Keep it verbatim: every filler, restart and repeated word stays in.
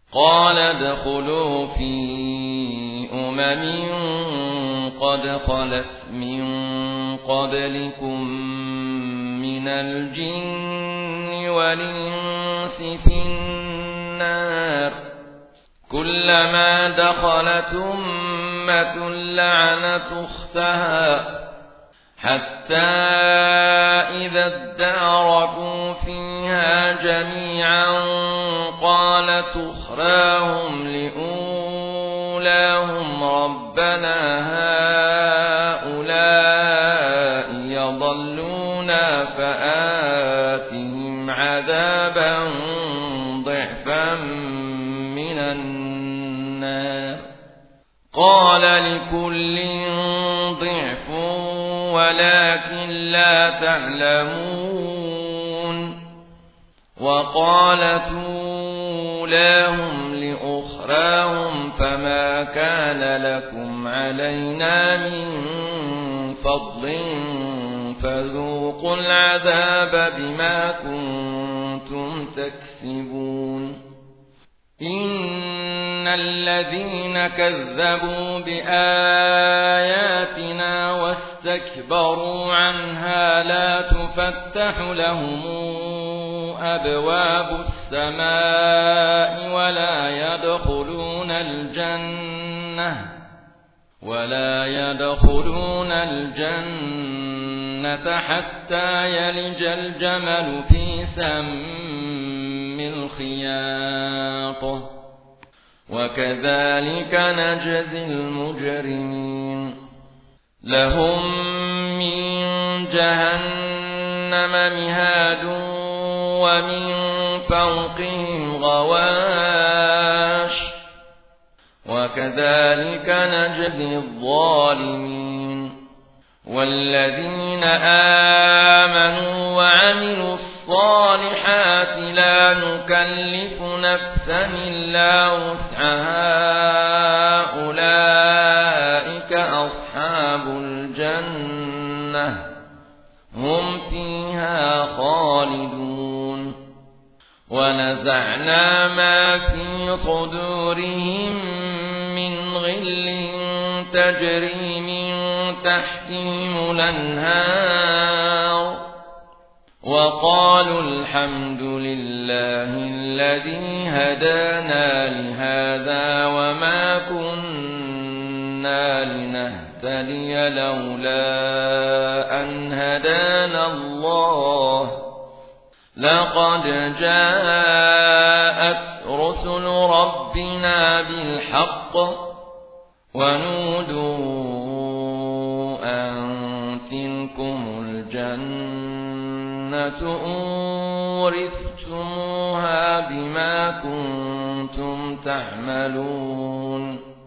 قال ادخلوا في أمم قد خلت من قبلكم من الجن والإنس في النار كلما دخلت أمة لعنت أختها حتى إذا اداركوا فيها جميعا قالت أخراهم لأولاهم ربنا هؤلاء يضلونا فآتهم عذابا ضعفا من النار قال لكل ضعف ولكن لا تعلمون وقالت أولاهم لأخراهم فما كان لكم علينا من فضل فذوقوا العذاب بما كنتم تكسبون إن الذين كذبوا بآياتنا واستكبروا عنها لا تفتح لهم أبواب السماء ولا يدخلون الجنة ولا يدخلون الجنة حتى يلج الجمل في سم الخياط وكذلك نجزي المجرمين لهم من جهنم مهاد ومن فوقهم غواش وكذلك نجزي الظالمين والذين آمنوا وعملوا الصالحات لا نكلف نفسا إلا وسعها أولئك أصحاب الجنة هم فيها خالدون ونزعنا ما في صدورهم من غل تجري من تحتهم الأنهار وقالوا الحمد لله الذي هدانا لهذا وما كنا لنهتدي لولا أن هدانا الله لقد جاءت رسل ربنا بالحق ونودوا أن تلكم الجنة أورثتموها بما كنتم تعملون